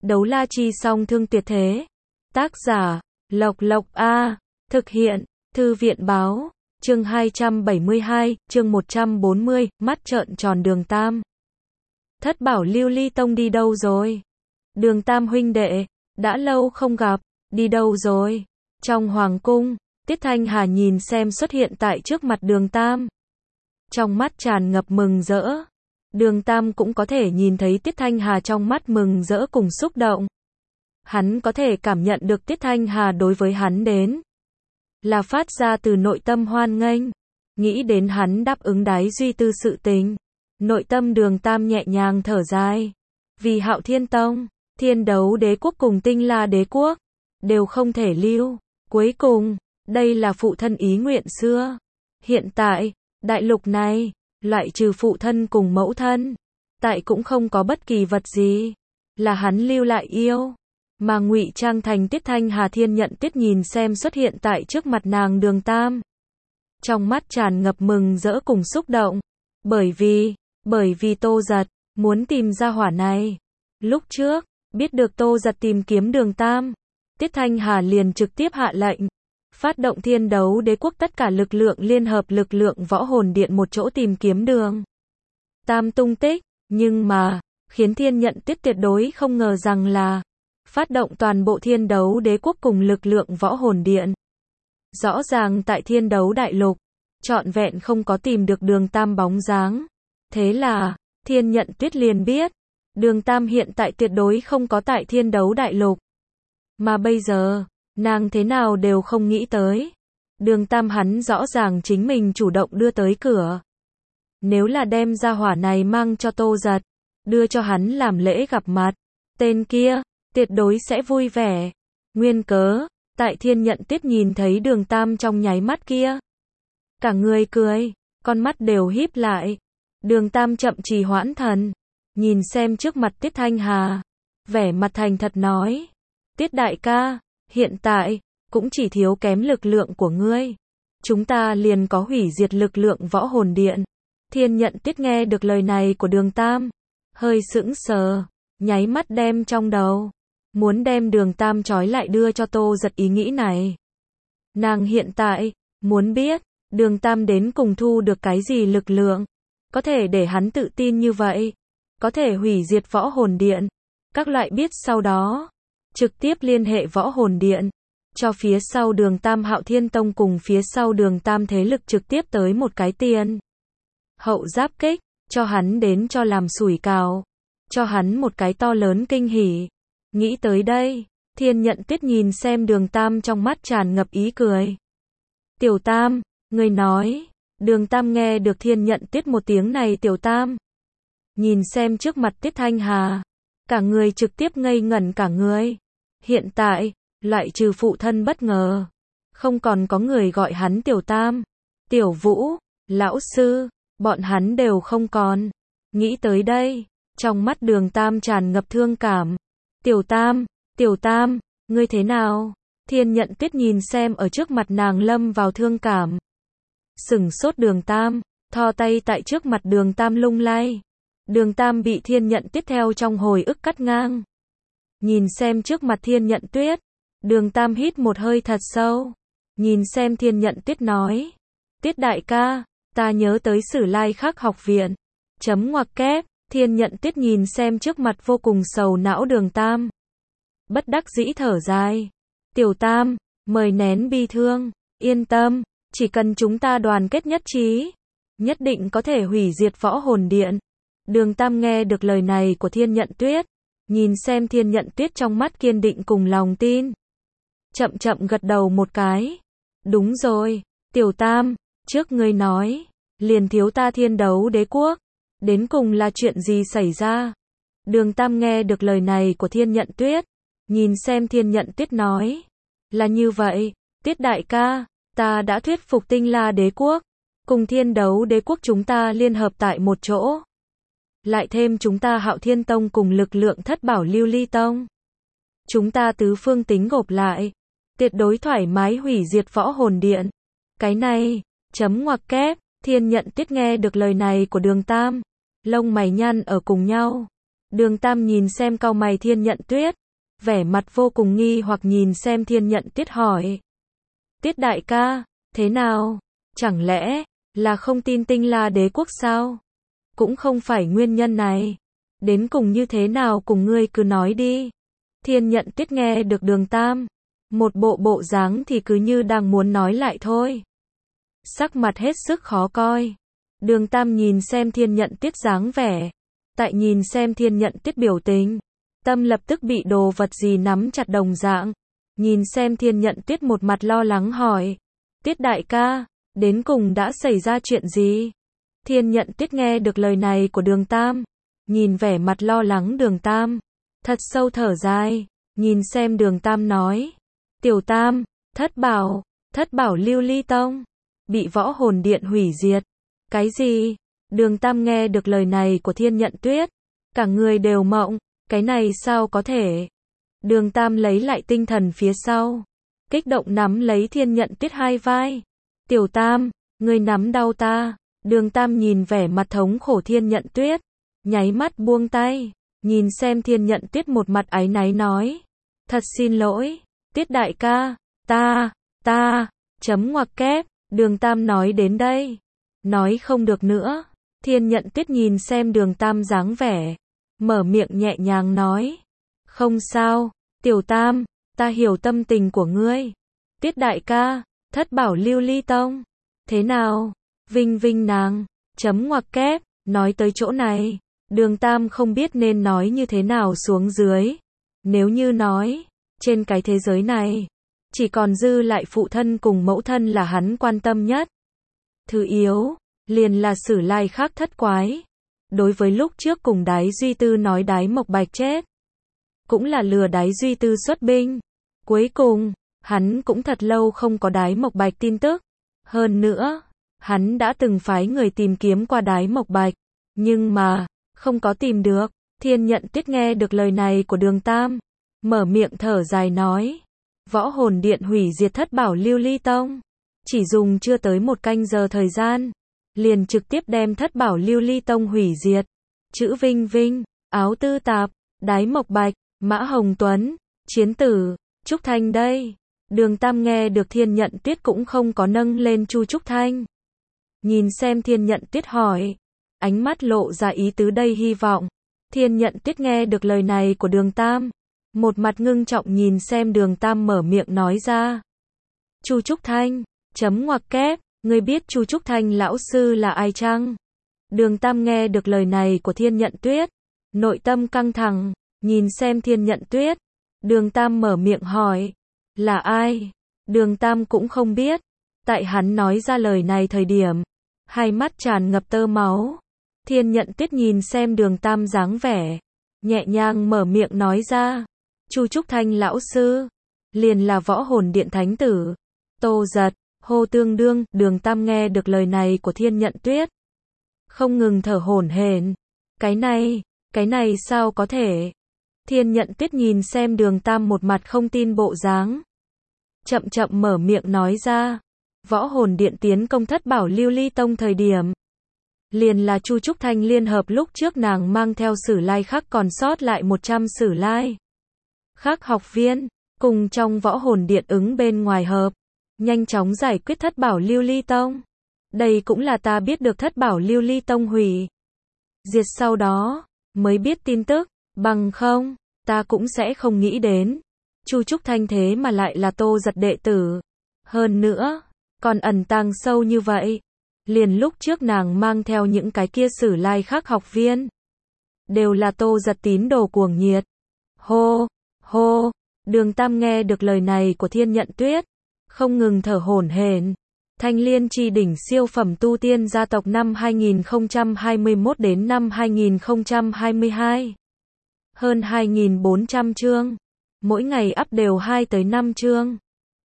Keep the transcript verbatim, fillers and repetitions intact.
Đấu la chi song thương tuyệt thế. Tác giả, Lộc Lộc A. Thực hiện, Thư viện báo. Chương hai trăm bảy mươi hai, chương một trăm bốn mươi, mắt trợn tròn Đường Tam. Thất bảo Lưu Ly Tông đi đâu rồi? Đường Tam huynh đệ, đã lâu không gặp, đi đâu rồi? Trong hoàng cung, Tiết Thanh Hà nhìn xem xuất hiện tại trước mặt Đường Tam. Trong mắt tràn ngập mừng rỡ. Đường Tam cũng có thể nhìn thấy Tiết Thanh Hà trong mắt mừng rỡ cùng xúc động. Hắn có thể cảm nhận được Tiết Thanh Hà đối với hắn đến là phát ra từ nội tâm hoan nghênh. Nghĩ đến hắn đáp ứng Đái Duy Tư sự tình, nội tâm Đường Tam nhẹ nhàng thở dài. Vì Hạo Thiên Tông, Thiên Đấu Đế Quốc cùng Tinh La Đế Quốc đều không thể lưu. Cuối cùng, đây là phụ thân ý nguyện xưa. Hiện tại, đại lục này, loại trừ phụ thân cùng mẫu thân, tại cũng không có bất kỳ vật gì là hắn lưu lại yêu. Mà ngụy trang thành Tiết Thanh Hà Thiên Nhận Tuyết nhìn xem xuất hiện tại trước mặt nàng Đường Tam. Trong mắt tràn ngập mừng rỡ cùng xúc động. Bởi vì, bởi vì Tô Giật muốn tìm ra hỏa này. Lúc trước, biết được Tô Giật tìm kiếm Đường Tam, Tiết Thanh Hà liền trực tiếp hạ lệnh phát động Thiên Đấu Đế Quốc tất cả lực lượng liên hợp lực lượng võ hồn điện một chỗ tìm kiếm Đường Tam tung tích. Nhưng mà, khiến Thiên Nhận Tuyết tuyệt đối không ngờ rằng là phát động toàn bộ Thiên Đấu Đế Quốc cùng lực lượng võ hồn điện. Rõ ràng tại Thiên Đấu Đại Lục, trọn vẹn không có tìm được Đường Tam bóng dáng. Thế là, Thiên Nhận Tuyết liền biết, Đường Tam hiện tại tuyệt đối không có tại Thiên Đấu Đại Lục. Mà bây giờ, nàng thế nào đều không nghĩ tới. Đường Tam hắn rõ ràng chính mình chủ động đưa tới cửa. Nếu là đem ra hỏa này mang cho Tô Giật, đưa cho hắn làm lễ gặp mặt, tên kia tuyệt đối sẽ vui vẻ. Nguyên cớ, tại Thiên Nhận Tuyết nhìn thấy Đường Tam trong nháy mắt kia, cả người cười, con mắt đều híp lại. Đường Tam chậm trì hoãn thần, nhìn xem trước mặt Tiết Thanh Hà, vẻ mặt thành thật nói: Tiết đại ca, hiện tại cũng chỉ thiếu kém lực lượng của ngươi, chúng ta liền có hủy diệt lực lượng võ hồn điện. Thiên Nhận Tuyết nghe được lời này của Đường Tam, hơi sững sờ, nháy mắt đem trong đầu muốn đem Đường Tam trói lại đưa cho Tô Giật ý nghĩ này. Nàng hiện tại muốn biết Đường Tam đến cùng thu được cái gì lực lượng, có thể để hắn tự tin như vậy, có thể hủy diệt võ hồn điện. Các loại biết sau đó, trực tiếp liên hệ võ hồn điện, cho phía sau Đường Tam Hạo Thiên Tông cùng phía sau Đường Tam thế lực trực tiếp tới một cái tiền hậu giáp kích, cho hắn đến cho làm sủi cảo, cho hắn một cái to lớn kinh hỉ. Nghĩ tới đây, Thiên Nhận Tuyết nhìn xem Đường Tam trong mắt tràn ngập ý cười. Tiểu Tam, ngươi nói. Đường Tam nghe được Thiên Nhận Tuyết một tiếng này Tiểu Tam, nhìn xem trước mặt Tiết Thanh Hà, cả người trực tiếp ngây ngẩn cả người. Hiện tại, loại trừ phụ thân bất ngờ, không còn có người gọi hắn Tiểu Tam, Tiểu Vũ, lão sư, bọn hắn đều không còn. Nghĩ tới đây, trong mắt Đường Tam tràn ngập thương cảm. Tiểu Tam, Tiểu Tam, ngươi thế nào? Thiên Nhận Tuyết nhìn xem ở trước mặt nàng lâm vào thương cảm. Sửng sốt Đường Tam, thò tay tại trước mặt Đường Tam lung lay. Đường Tam bị Thiên Nhận Tuyết theo trong hồi ức cắt ngang. Nhìn xem trước mặt Thiên Nhận Tuyết, Đường Tam hít một hơi thật sâu. Nhìn xem Thiên Nhận Tuyết nói: Tiết đại ca, ta nhớ tới Sử Lai Khắc học viện. Chấm ngoặc kép. Thiên Nhận Tuyết nhìn xem trước mặt vô cùng sầu não Đường Tam, bất đắc dĩ thở dài. Tiểu Tam, mời nén bi thương, yên tâm, chỉ cần chúng ta đoàn kết nhất trí, nhất định có thể hủy diệt võ hồn điện. Đường Tam nghe được lời này của Thiên Nhận Tuyết, nhìn xem Thiên Nhận Tuyết trong mắt kiên định cùng lòng tin, chậm chậm gật đầu một cái. Đúng rồi, Tiểu Tam, trước ngươi nói, liền thiếu ta Thiên Đấu Đế Quốc, đến cùng là chuyện gì xảy ra? Đường Tam nghe được lời này của Thiên Nhận Tuyết, nhìn xem Thiên Nhận Tuyết nói: là như vậy, Tiết đại ca, ta đã thuyết phục Tinh La Đế Quốc, cùng Thiên Đấu Đế Quốc chúng ta liên hợp tại một chỗ. Lại thêm chúng ta Hạo Thiên Tông cùng lực lượng thất bảo Lưu Ly Tông. Chúng ta tứ phương tính gộp lại, tuyệt đối thoải mái hủy diệt võ hồn điện. Cái này, chấm ngoặc kép. Thiên Nhận Tuyết nghe được lời này của Đường Tam, lông mày nhăn ở cùng nhau. Đường Tam nhìn xem cau mày Thiên Nhận Tuyết, vẻ mặt vô cùng nghi hoặc nhìn xem Thiên Nhận Tuyết hỏi. Tiết đại ca, thế nào? Chẳng lẽ là không tin Tinh La đế quốc sao? Cũng không phải nguyên nhân này. Đến cùng như thế nào cùng ngươi cứ nói đi. Thiên Nhận Tuyết nghe được Đường Tam, một bộ bộ dáng thì cứ như đang muốn nói lại thôi. Sắc mặt hết sức khó coi. Đường Tam nhìn xem Thiên Nhận Tuyết dáng vẻ, tại nhìn xem Thiên Nhận Tuyết biểu tình, tâm lập tức bị đồ vật gì nắm chặt đồng dạng. Nhìn xem Thiên Nhận Tuyết một mặt lo lắng hỏi. Tuyết đại ca, đến cùng đã xảy ra chuyện gì? Thiên Nhận Tuyết nghe được lời này của Đường Tam, nhìn vẻ mặt lo lắng Đường Tam, thật sâu thở dài, nhìn xem Đường Tam nói. Tiểu Tam, thất bảo, thất bảo Lưu Ly Tông, bị võ hồn điện hủy diệt. Cái gì? Đường Tam nghe được lời này của Thiên Nhận Tuyết, cả người đều mộng, cái này sao có thể? Đường Tam lấy lại tinh thần phía sau, kích động nắm lấy Thiên Nhận Tuyết hai vai. Tiểu Tam, ngươi nắm đau ta. Đường Tam nhìn vẻ mặt thống khổ Thiên Nhận Tuyết, nháy mắt buông tay, nhìn xem Thiên Nhận Tuyết một mặt áy náy nói. Thật xin lỗi, Tiết đại ca, ta, ta, chấm ngoặc kép. Đường Tam nói đến đây, nói không được nữa. Thiên Nhận Tuyết nhìn xem Đường Tam dáng vẻ, mở miệng nhẹ nhàng nói. Không sao, Tiểu Tam, ta hiểu tâm tình của ngươi. Tiết đại ca, thất bảo Lưu Ly Tông, thế nào? Vinh vinh nàng, chấm ngoặc kép. Nói tới chỗ này, Đường Tam không biết nên nói như thế nào xuống dưới. Nếu như nói, trên cái thế giới này, chỉ còn dư lại phụ thân cùng mẫu thân là hắn quan tâm nhất. Thứ yếu, liền là Sử Lai Khắc thất quái. Đối với lúc trước cùng Đái Duy Tư nói Đái Mộc Bạch chết, cũng là lừa Đái Duy Tư xuất binh. Cuối cùng, hắn cũng thật lâu không có Đái Mộc Bạch tin tức. Hơn nữa, hắn đã từng phái người tìm kiếm qua Đái Mộc Bạch, nhưng mà, không có tìm được. Thiên Nhận Tuyết nghe được lời này của Đường Tam, mở miệng thở dài nói. Võ hồn điện hủy diệt thất bảo Lưu Ly Tông, chỉ dùng chưa tới một canh giờ thời gian, liền trực tiếp đem thất bảo Lưu Ly Tông hủy diệt. Chữ Vinh Vinh, Áo Tư Tạp, Đái Mộc Bạch, Mã Hồng Tuấn, Chiến Tử, Trúc Thanh đây. Đường Tam nghe được Thiên Nhận Tuyết cũng không có nâng lên Chu Trúc Thanh. Nhìn xem Thiên Nhận Tuyết hỏi, ánh mắt lộ ra ý tứ đây hy vọng. Thiên Nhận Tuyết nghe được lời này của Đường Tam, một mặt ngưng trọng nhìn xem Đường Tam mở miệng nói ra. Chu Trúc Thanh, chấm ngoặc kép, ngươi biết Chu Trúc Thanh lão sư là ai chăng? Đường Tam nghe được lời này của Thiên Nhận Tuyết, nội tâm căng thẳng, nhìn xem Thiên Nhận Tuyết. Đường Tam mở miệng hỏi, là ai? Đường Tam cũng không biết. Tại hắn nói ra lời này thời điểm, hai mắt tràn ngập tơ máu. Thiên Nhận Tuyết nhìn xem Đường Tam dáng vẻ, nhẹ nhàng mở miệng nói ra. Chu Trúc Thanh lão sư, liền là võ hồn điện thánh tử, Tô Giật, hô tương đương. Đường Tam nghe được lời này của Thiên Nhận Tuyết, không ngừng thở hổn hển. Cái này, cái này sao có thể? Thiên Nhận Tuyết nhìn xem Đường Tam một mặt không tin bộ dáng, chậm chậm mở miệng nói ra. Võ hồn điện tiến công thất bảo Lưu Ly Tông thời điểm, liền là Chu Trúc Thanh liên hợp lúc trước nàng mang theo Sử Lai Khắc còn sót lại một trăm Sử Lai Khắc học viên, cùng trong võ hồn điện ứng bên ngoài hợp, nhanh chóng giải quyết thất bảo Lưu Ly Tông. Đây cũng là ta biết được thất bảo Lưu Ly Tông hủy diệt sau đó, mới biết tin tức, bằng không, ta cũng sẽ không nghĩ đến. Chu Trúc Thanh thế mà lại là Tô Giật đệ tử. Hơn nữa, còn ẩn tàng sâu như vậy. Liền lúc trước nàng mang theo những cái kia Sử Lai Khắc học viên, đều là Tô Giật tín đồ cuồng nhiệt. Hô, hô, Đường Tam nghe được lời này của Thiên Nhận Tuyết, không ngừng thở hổn hển. Thanh Liên Chi đỉnh siêu phẩm tu tiên gia tộc năm hai nghìn không trăm hai mươi mốt đến năm hai nghìn không trăm hai mươi hai. Hơn hai nghìn bốn trăm chương, mỗi ngày up đều hai tới năm chương.